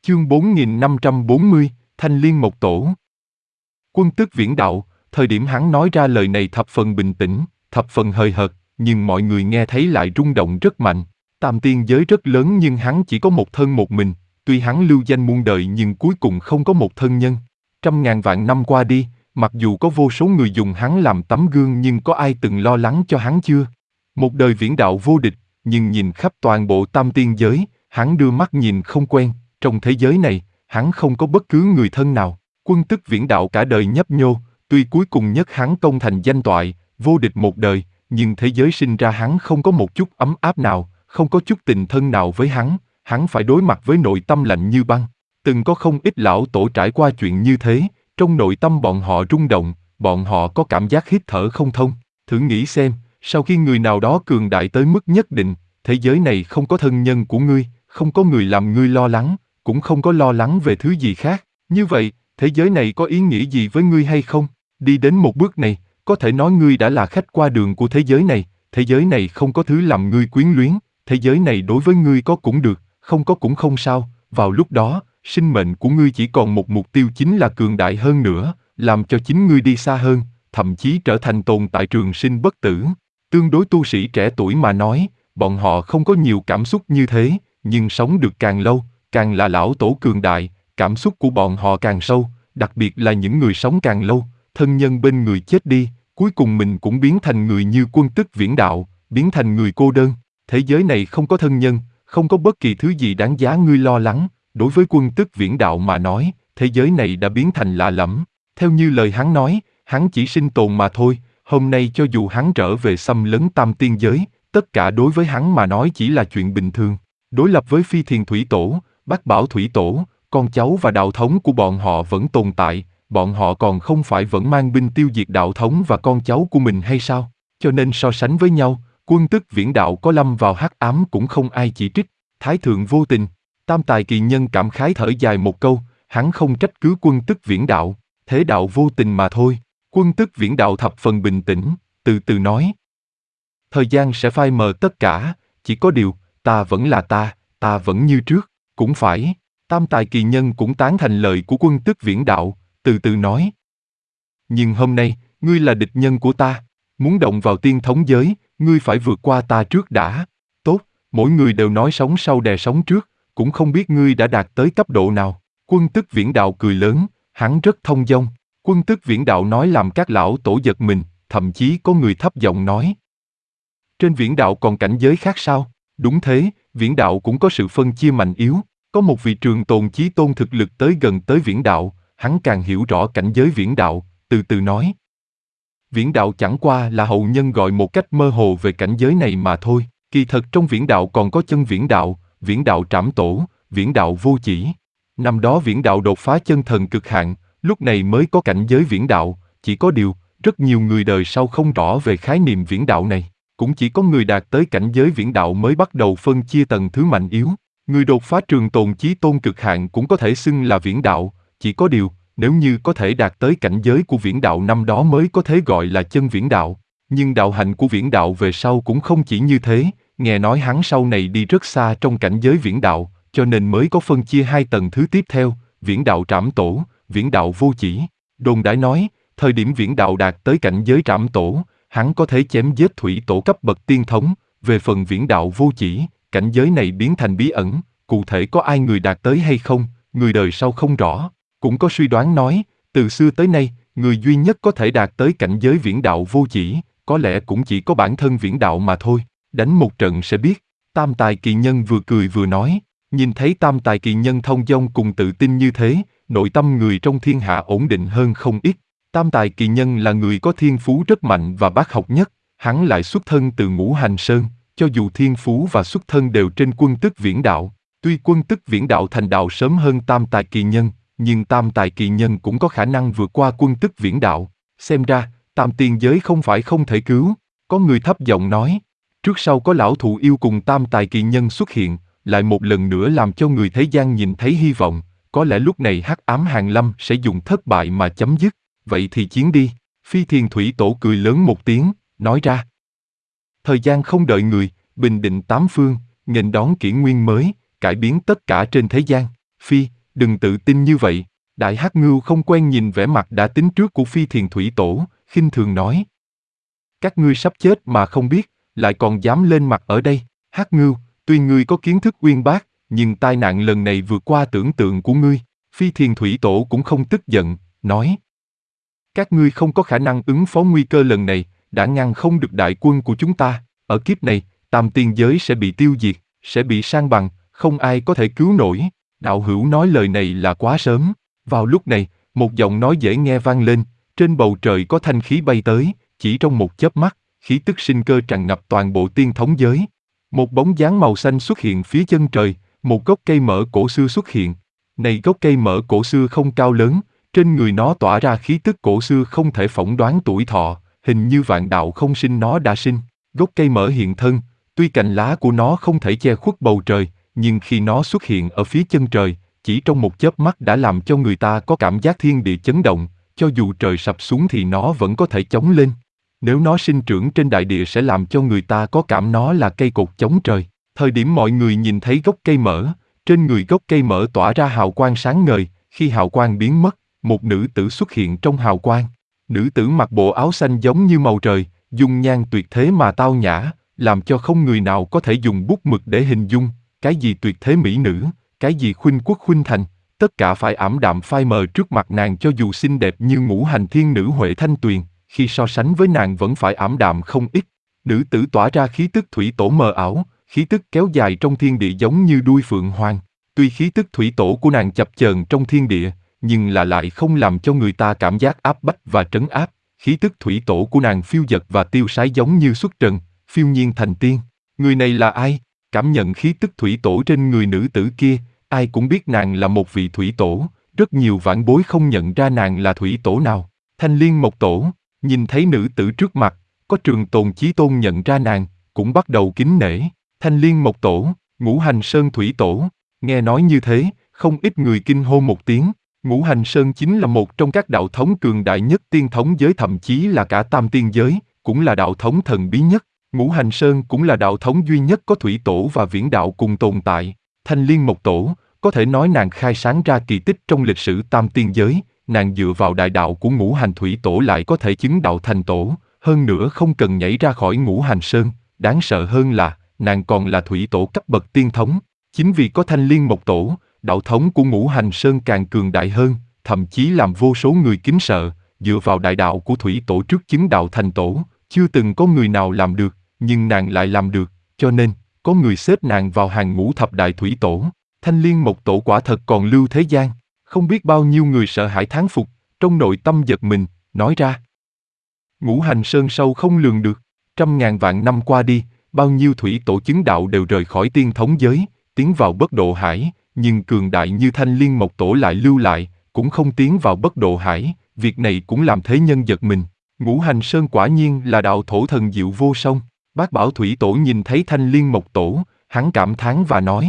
Chương 4540, Thanh Liên Mộc Tổ. Quân Tức Viễn Đạo, thời điểm hắn nói ra lời này thập phần bình tĩnh, thập phần hời hợt, nhưng mọi người nghe thấy lại rung động rất mạnh. Tam tiên giới rất lớn nhưng hắn chỉ có một thân một mình, tuy hắn lưu danh muôn đời nhưng cuối cùng không có một thân nhân. Trăm ngàn vạn năm qua đi, mặc dù có vô số người dùng hắn làm tấm gương nhưng có ai từng lo lắng cho hắn chưa? Một đời viễn đạo vô địch, nhưng nhìn khắp toàn bộ tam tiên giới, hắn đưa mắt nhìn không quen, trong thế giới này, hắn không có bất cứ người thân nào. Quân Tức Viễn Đạo cả đời nhấp nhô, tuy cuối cùng nhất hắn công thành danh toại, vô địch một đời, nhưng thế giới sinh ra hắn không có một chút ấm áp nào, không có chút tình thân nào với hắn phải đối mặt với nội tâm lạnh như băng. Từng có không ít lão tổ trải qua chuyện như thế, trong nội tâm bọn họ rung động, bọn họ có cảm giác hít thở không thông. Thử nghĩ xem, sau khi người nào đó cường đại tới mức nhất định, thế giới này không có thân nhân của ngươi, không có người làm ngươi lo lắng, cũng không có lo lắng về thứ gì khác. Như vậy, thế giới này có ý nghĩa gì với ngươi hay không? Đi đến một bước này, có thể nói ngươi đã là khách qua đường của thế giới này không có thứ làm ngươi quyến luyến, thế giới này đối với ngươi có cũng được, không có cũng không sao, vào lúc đó, sinh mệnh của ngươi chỉ còn một mục tiêu chính là cường đại hơn nữa, làm cho chính ngươi đi xa hơn, thậm chí trở thành tồn tại trường sinh bất tử. Tương đối tu sĩ trẻ tuổi mà nói, bọn họ không có nhiều cảm xúc như thế, nhưng sống được càng lâu, càng là lão tổ cường đại, cảm xúc của bọn họ càng sâu, đặc biệt là những người sống càng lâu, thân nhân bên người chết đi, cuối cùng mình cũng biến thành người như Quân Tức Viễn Đạo, biến thành người cô đơn. Thế giới này không có thân nhân, không có bất kỳ thứ gì đáng giá ngươi lo lắng. Đối với Quân Tức Viễn Đạo mà nói, thế giới này đã biến thành lạ lẫm. Theo như lời hắn nói, hắn chỉ sinh tồn mà thôi, hôm nay cho dù hắn trở về xâm lấn tam tiên giới, tất cả đối với hắn mà nói chỉ là chuyện bình thường. Đối lập với Phi Thiền Thủy Tổ, Bát Bảo Thủy Tổ, con cháu và đạo thống của bọn họ vẫn tồn tại, bọn họ còn không phải vẫn mang binh tiêu diệt đạo thống và con cháu của mình hay sao? Cho nên so sánh với nhau, Quân Tức Viễn Đạo có lâm vào hắc ám cũng không ai chỉ trích. Thái thượng vô tình. Tam Tài Kỳ Nhân cảm khái thở dài một câu, hắn không trách cứ Quân Tức Viễn Đạo, thế đạo vô tình mà thôi. Quân Tức Viễn Đạo thập phần bình tĩnh, từ từ nói. Thời gian sẽ phai mờ tất cả, chỉ có điều, ta vẫn là ta vẫn như trước, cũng phải. Tam Tài Kỳ Nhân cũng tán thành lời của Quân Tức Viễn Đạo, từ từ nói. Nhưng hôm nay, ngươi là địch nhân của ta, muốn động vào tiên thống giới, ngươi phải vượt qua ta trước đã. Tốt, mỗi người đều nói sống sau đè sống trước, cũng không biết ngươi đã đạt tới cấp độ nào. Quân Tức Viễn Đạo cười lớn, hắn rất thông dong. Quân Tức Viễn Đạo nói làm các lão tổ giật mình, thậm chí có người thấp giọng nói. Trên Viễn Đạo còn cảnh giới khác sao? Đúng thế, Viễn Đạo cũng có sự phân chia mạnh yếu. Có một vị trường tồn chí tôn thực lực tới gần tới Viễn Đạo, hắn càng hiểu rõ cảnh giới Viễn Đạo, từ từ nói. Viễn Đạo chẳng qua là hậu nhân gọi một cách mơ hồ về cảnh giới này mà thôi. Kỳ thật trong Viễn Đạo còn có chân Viễn Đạo Trảm Tổ, Viễn Đạo Vô Chỉ. Năm đó Viễn Đạo đột phá chân thần cực hạn, lúc này mới có cảnh giới Viễn Đạo, chỉ có điều, rất nhiều người đời sau không rõ về khái niệm Viễn Đạo này. Cũng chỉ có người đạt tới cảnh giới Viễn Đạo mới bắt đầu phân chia tầng thứ mạnh yếu. Người đột phá trường tồn chí tôn cực hạn cũng có thể xưng là Viễn Đạo, chỉ có điều, nếu như có thể đạt tới cảnh giới của Viễn Đạo năm đó mới có thể gọi là chân Viễn Đạo. Nhưng đạo hạnh của Viễn Đạo về sau cũng không chỉ như thế, nghe nói hắn sau này đi rất xa trong cảnh giới Viễn Đạo, cho nên mới có phân chia hai tầng thứ tiếp theo, Viễn Đạo Trảm Tổ, Viễn Đạo Vô Chỉ. Đồn đãi nói, thời điểm Viễn Đạo đạt tới cảnh giới Trảm Tổ, hắn có thể chém giết Thủy Tổ cấp bậc tiên thống, về phần Viễn Đạo Vô Chỉ, cảnh giới này biến thành bí ẩn, cụ thể có ai người đạt tới hay không, người đời sau không rõ. Cũng có suy đoán nói, từ xưa tới nay, người duy nhất có thể đạt tới cảnh giới Viễn Đạo Vô Chỉ, có lẽ cũng chỉ có bản thân Viễn Đạo mà thôi, đánh một trận sẽ biết. Tam Tài Kỳ Nhân vừa cười vừa nói, nhìn thấy Tam Tài Kỳ Nhân thông dong cùng tự tin như thế, nội tâm người trong thiên hạ ổn định hơn không ít. Tam Tài Kỳ Nhân là người có thiên phú rất mạnh và bác học nhất, hắn lại xuất thân từ Ngũ Hành Sơn, cho dù thiên phú và xuất thân đều trên Quân Tức Viễn Đạo. Tuy Quân Tức Viễn Đạo thành đạo sớm hơn Tam Tài Kỳ Nhân, nhưng Tam Tài Kỳ Nhân cũng có khả năng vượt qua Quân Tức Viễn Đạo. Xem ra, tam tiên giới không phải không thể cứu. Có người thấp giọng nói, trước sau có lão thụ yêu cùng Tam Tài Kỳ Nhân xuất hiện, lại một lần nữa làm cho người thế gian nhìn thấy hy vọng. Có lẽ lúc này hắc ám hàng lâm sẽ dùng thất bại mà chấm dứt. Vậy thì chiến đi. Phi Thiền Thủy Tổ cười lớn một tiếng, nói ra. Thời gian không đợi người, bình định tám phương, nghênh đón kỷ nguyên mới, cải biến tất cả trên thế gian. Phi, đừng tự tin như vậy. Đại Hắc Ngưu không quen nhìn vẻ mặt đã tính trước của Phi Thiền Thủy Tổ, khinh thường nói. Các ngươi sắp chết mà không biết, lại còn dám lên mặt ở đây. Hắc Ngưu, tuy ngươi có kiến thức uyên bác, nhưng tai nạn lần này vượt qua tưởng tượng của ngươi. Phi Thiền Thủy Tổ cũng không tức giận, nói. Các ngươi không có khả năng ứng phó nguy cơ lần này, đã ngăn không được đại quân của chúng ta. Ở kiếp này, tam tiên giới sẽ bị tiêu diệt, sẽ bị san bằng, không ai có thể cứu nổi. Đạo hữu nói lời này là quá sớm. Vào lúc này, một giọng nói dễ nghe vang lên, trên bầu trời có thanh khí bay tới, chỉ trong một chớp mắt, khí tức sinh cơ tràn ngập toàn bộ tiên thống giới. Một bóng dáng màu xanh xuất hiện phía chân trời, một gốc cây mỡ cổ xưa xuất hiện. Này gốc cây mỡ cổ xưa không cao lớn, trên người nó tỏa ra khí tức cổ xưa không thể phỏng đoán tuổi thọ, hình như vạn đạo không sinh nó đã sinh. Gốc cây mỡ hiện thân, tuy cành lá của nó không thể che khuất bầu trời, nhưng khi nó xuất hiện ở phía chân trời, chỉ trong một chớp mắt đã làm cho người ta có cảm giác thiên địa chấn động, cho dù trời sập xuống thì nó vẫn có thể chống lên. Nếu nó sinh trưởng trên đại địa sẽ làm cho người ta có cảm nó là cây cột chống trời. Thời điểm mọi người nhìn thấy gốc cây mỡ, trên người gốc cây mỡ tỏa ra hào quang sáng ngời, khi hào quang biến mất, một nữ tử xuất hiện trong hào quang. Nữ tử mặc bộ áo xanh giống như màu trời, dung nhan tuyệt thế mà tao nhã, làm cho không người nào có thể dùng bút mực để hình dung, cái gì tuyệt thế mỹ nữ, cái gì khuynh quốc khuynh thành, tất cả phải ảm đạm phai mờ trước mặt nàng cho dù xinh đẹp như ngũ hành thiên nữ Huệ Thanh Tuyền, khi so sánh với nàng vẫn phải ảm đạm không ít. Nữ tử tỏa ra khí tức thủy tổ mờ ảo, khí tức kéo dài trong thiên địa giống như đuôi phượng hoàng. Tuy khí tức thủy tổ của nàng chập chờn trong thiên địa, nhưng lại không làm cho người ta cảm giác áp bách và trấn áp. Khí tức thủy tổ của nàng phiêu dật và tiêu sái giống như xuất trần, phiêu nhiên thành tiên. Người này là ai? Cảm nhận khí tức thủy tổ trên người nữ tử kia, ai cũng biết nàng là một vị thủy tổ, rất nhiều vãn bối không nhận ra nàng là thủy tổ nào. Thanh Liên Mộc Tổ, nhìn thấy nữ tử trước mặt, có Trường Tồn Chí Tôn nhận ra nàng, cũng bắt đầu kính nể. Thanh Liên Mộc Tổ, Ngũ Hành Sơn Thủy Tổ, nghe nói như thế, không ít người kinh hô một tiếng. Ngũ Hành Sơn chính là một trong các đạo thống cường đại nhất tiên thống giới, thậm chí là cả tam tiên giới, cũng là đạo thống thần bí nhất. Ngũ Hành Sơn cũng là đạo thống duy nhất có thủy tổ và viễn đạo cùng tồn tại. Thanh Liên Mộc Tổ, có thể nói nàng khai sáng ra kỳ tích trong lịch sử tam tiên giới, nàng dựa vào đại đạo của ngũ hành thủy tổ lại có thể chứng đạo thành tổ, hơn nữa không cần nhảy ra khỏi Ngũ Hành Sơn, đáng sợ hơn là, nàng còn là thủy tổ cấp bậc tiên thống. Chính vì có Thanh Liên Mộc Tổ, đạo thống của Ngũ Hành Sơn càng cường đại hơn, thậm chí làm vô số người kính sợ, dựa vào đại đạo của thủy tổ trước chứng đạo thành tổ, chưa từng có người nào làm được, nhưng nàng lại làm được, cho nên, có người xếp nàng vào hàng ngũ thập đại thủy tổ. Thanh Liên Mộc Tổ quả thật còn lưu thế gian, không biết bao nhiêu người sợ hãi thán phục, trong nội tâm giật mình, nói ra. Ngũ Hành Sơn sâu không lường được, trăm ngàn vạn năm qua đi, bao nhiêu thủy tổ chứng đạo đều rời khỏi tiên thống giới, tiến vào bất độ hải, nhưng cường đại như Thanh Liên Mộc Tổ lại lưu lại, cũng không tiến vào bất độ hải, việc này cũng làm thế nhân giật mình. Ngũ Hành Sơn quả nhiên là đạo thổ thần diệu vô song. Bác Bảo Thủy Tổ nhìn thấy Thanh Liên Mộc Tổ, hắn cảm thán và nói.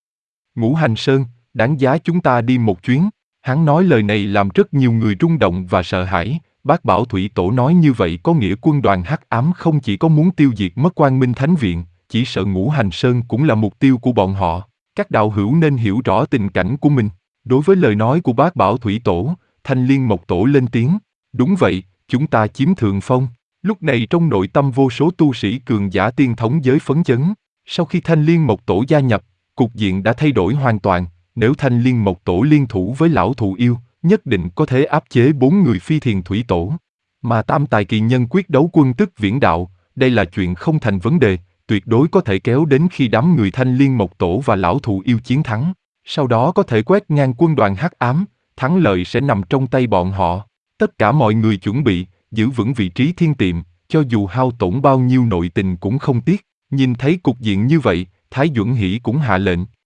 Ngũ Hành Sơn, đáng giá chúng ta đi một chuyến. Hắn nói lời này làm rất nhiều người rung động và sợ hãi. Bác Bảo Thủy Tổ nói như vậy có nghĩa quân đoàn hắc ám không chỉ có muốn tiêu diệt mất Quang Minh Thánh Viện, chỉ sợ Ngũ Hành Sơn cũng là mục tiêu của bọn họ. Các đạo hữu nên hiểu rõ tình cảnh của mình. Đối với lời nói của Bác Bảo Thủy Tổ, Thanh Liên Mộc Tổ lên tiếng. Đúng vậy, chúng ta chiếm thượng phong. Lúc này trong nội tâm vô số tu sĩ cường giả tiên thống giới phấn chấn. Sau khi Thanh Liên Mộc Tổ gia nhập, cục diện đã thay đổi hoàn toàn. Nếu Thanh Liên Mộc Tổ liên thủ với Lão Thụ Yêu, nhất định có thể áp chế 4 người Phi Thiền Thủy Tổ. Mà tam tài kỳ nhân quyết đấu quân tức viễn đạo, đây là chuyện không thành vấn đề, tuyệt đối có thể kéo đến khi đám người Thanh Liên Mộc Tổ và Lão Thụ Yêu chiến thắng. Sau đó có thể quét ngang quân đoàn hắc ám, thắng lợi sẽ nằm trong tay bọn họ. Tất cả mọi người chuẩn bị, giữ vững vị trí thiên tiệm, cho dù hao tổn bao nhiêu nội tình cũng không tiếc. Nhìn thấy cục diện như vậy, Thái Duẩn Hỷ cũng hạ lệnh,